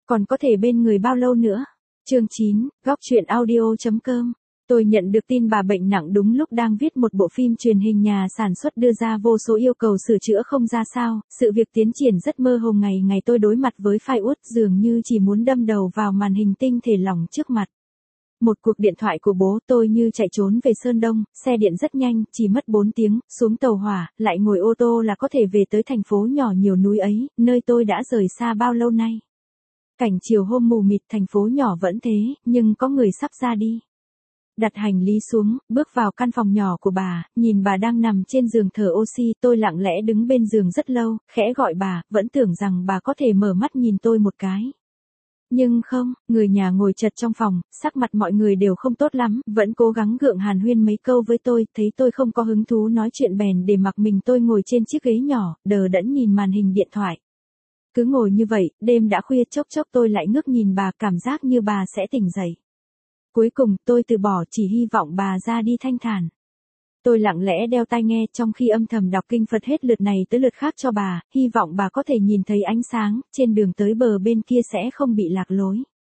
Còn có thể bên người bao lâu nữa? Chương 9, góc truyện audio.com. Tôi nhận được tin bà bệnh nặng đúng lúc đang viết một bộ phim truyền hình nhà sản xuất đưa ra vô số yêu cầu sửa chữa không ra sao, sự việc tiến triển rất mơ hồ ngày ngày tôi đối mặt với file út dường như chỉ muốn đâm đầu vào màn hình tinh thể lỏng trước mặt. Một cuộc điện thoại của bố tôi như chạy trốn về Sơn Đông, xe điện rất nhanh, chỉ mất 4 tiếng, xuống tàu hỏa, lại ngồi ô tô là có thể về tới thành phố nhỏ nhiều núi ấy, nơi tôi đã rời xa bao lâu nay. Cảnh chiều hôm mù mịt thành phố nhỏ vẫn thế, nhưng có người sắp ra đi. Đặt hành lý xuống, bước vào căn phòng nhỏ của bà, nhìn bà đang nằm trên giường thở oxy, tôi lặng lẽ đứng bên giường rất lâu, khẽ gọi bà, vẫn tưởng rằng bà có thể mở mắt nhìn tôi một cái. Nhưng không, người nhà ngồi chật trong phòng, sắc mặt mọi người đều không tốt lắm, vẫn cố gắng gượng hàn huyên mấy câu với tôi, thấy tôi không có hứng thú nói chuyện bèn để mặc mình tôi ngồi trên chiếc ghế nhỏ, đờ đẫn nhìn màn hình điện thoại. Cứ ngồi như vậy, đêm đã khuya chốc chốc tôi lại ngước nhìn bà, cảm giác như bà sẽ tỉnh dậy. Cuối cùng tôi từ bỏ, chỉ hy vọng bà ra đi thanh thản. Tôi lặng lẽ đeo tai nghe trong khi âm thầm đọc kinh Phật hết lượt này tới lượt khác cho bà, hy vọng bà có thể nhìn thấy ánh sáng, trên đường tới bờ bên kia sẽ không bị lạc lối.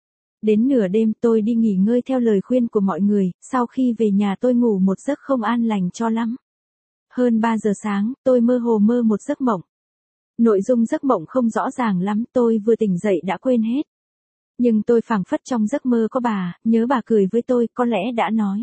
Đến nửa đêm tôi đi nghỉ ngơi theo lời khuyên của mọi người, sau khi về nhà tôi ngủ một giấc không an lành cho lắm. Hơn 3 giờ sáng, tôi mơ hồ mơ một giấc mộng. Nội dung giấc mộng không rõ ràng lắm, tôi vừa tỉnh dậy đã quên hết. Nhưng tôi phảng phất trong giấc mơ có bà, nhớ bà cười với tôi, có lẽ đã nói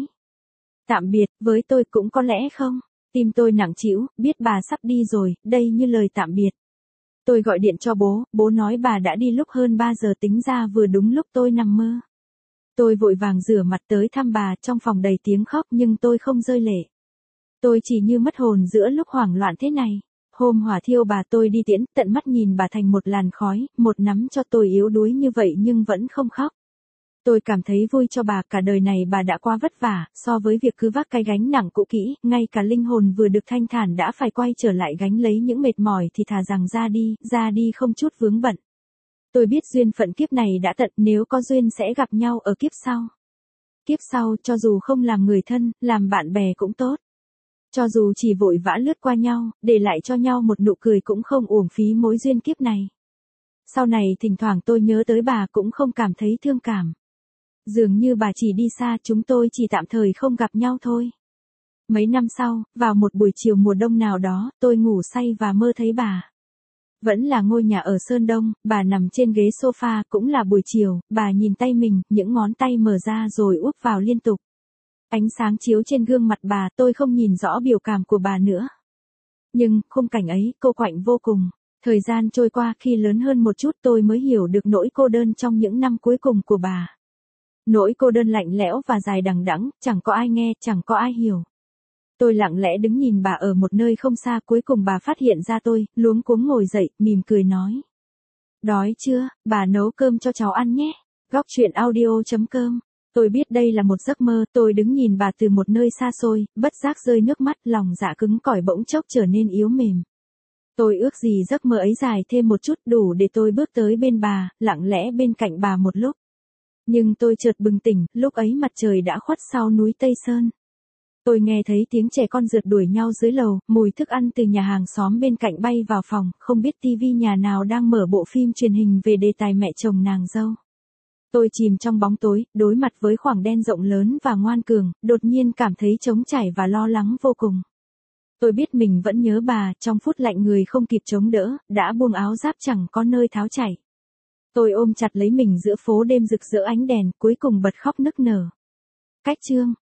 tạm biệt, với tôi cũng có lẽ không. Tim tôi nặng trĩu, biết bà sắp đi rồi, đây như lời tạm biệt. Tôi gọi điện cho bố, bố nói bà đã đi lúc hơn 3 giờ, tính ra vừa đúng lúc tôi nằm mơ. Tôi vội vàng rửa mặt tới thăm bà, trong phòng đầy tiếng khóc nhưng tôi không rơi lệ. Tôi chỉ như mất hồn giữa lúc hoảng loạn thế này. Hôm hỏa thiêu bà tôi đi tiễn, tận mắt nhìn bà thành một làn khói, một nắm cho tôi yếu đuối như vậy nhưng vẫn không khóc. Tôi cảm thấy vui cho bà, cả đời này bà đã quá vất vả, so với việc cứ vác cái gánh nặng cũ kỹ, ngay cả linh hồn vừa được thanh thản đã phải quay trở lại gánh lấy những mệt mỏi thì thà rằng ra đi không chút vướng bận. Tôi biết duyên phận kiếp này đã tận, nếu có duyên sẽ gặp nhau ở kiếp sau. Kiếp sau, cho dù không làm người thân, làm bạn bè cũng tốt. Cho dù chỉ vội vã lướt qua nhau, để lại cho nhau một nụ cười cũng không uổng phí mối duyên kiếp này. Sau này thỉnh thoảng tôi nhớ tới bà cũng không cảm thấy thương cảm. Dường như bà chỉ đi xa, chúng tôi chỉ tạm thời không gặp nhau thôi. Mấy năm sau, vào một buổi chiều mùa đông nào đó, tôi ngủ say và mơ thấy bà. Vẫn là ngôi nhà ở Sơn Đông, bà nằm trên ghế sofa, cũng là buổi chiều, bà nhìn tay mình, những ngón tay mở ra rồi úp vào liên tục. Ánh sáng chiếu trên gương mặt bà, tôi không nhìn rõ biểu cảm của bà nữa. Nhưng, khung cảnh ấy, cô quạnh vô cùng. Thời gian trôi qua, khi lớn hơn một chút tôi mới hiểu được nỗi cô đơn trong những năm cuối cùng của bà. Nỗi cô đơn lạnh lẽo và dài đằng đẵng, chẳng có ai nghe, chẳng có ai hiểu. Tôi lặng lẽ đứng nhìn bà ở một nơi không xa, cuối cùng bà phát hiện ra tôi, luống cuống ngồi dậy, mỉm cười nói. Đói chưa, bà nấu cơm cho cháu ăn nhé. Góc truyện audio.com. Tôi biết đây là một giấc mơ, tôi đứng nhìn bà từ một nơi xa xôi, bất giác rơi nước mắt, lòng dạ cứng cỏi bỗng chốc trở nên yếu mềm. Tôi ước gì giấc mơ ấy dài thêm một chút, đủ để tôi bước tới bên bà, lặng lẽ bên cạnh bà một lúc. Nhưng tôi chợt bừng tỉnh, lúc ấy mặt trời đã khuất sau núi Tây Sơn. Tôi nghe thấy tiếng trẻ con rượt đuổi nhau dưới lầu, mùi thức ăn từ nhà hàng xóm bên cạnh bay vào phòng, không biết tivi nhà nào đang mở bộ phim truyền hình về đề tài mẹ chồng nàng dâu. Tôi chìm trong bóng tối, đối mặt với khoảng đen rộng lớn và ngoan cường, đột nhiên cảm thấy trống trải và lo lắng vô cùng. Tôi biết mình vẫn nhớ bà, trong phút lạnh người không kịp chống đỡ, đã buông áo giáp chẳng có nơi tháo chảy. Tôi ôm chặt lấy mình giữa phố đêm rực rỡ ánh đèn, cuối cùng bật khóc nức nở. Cách chương.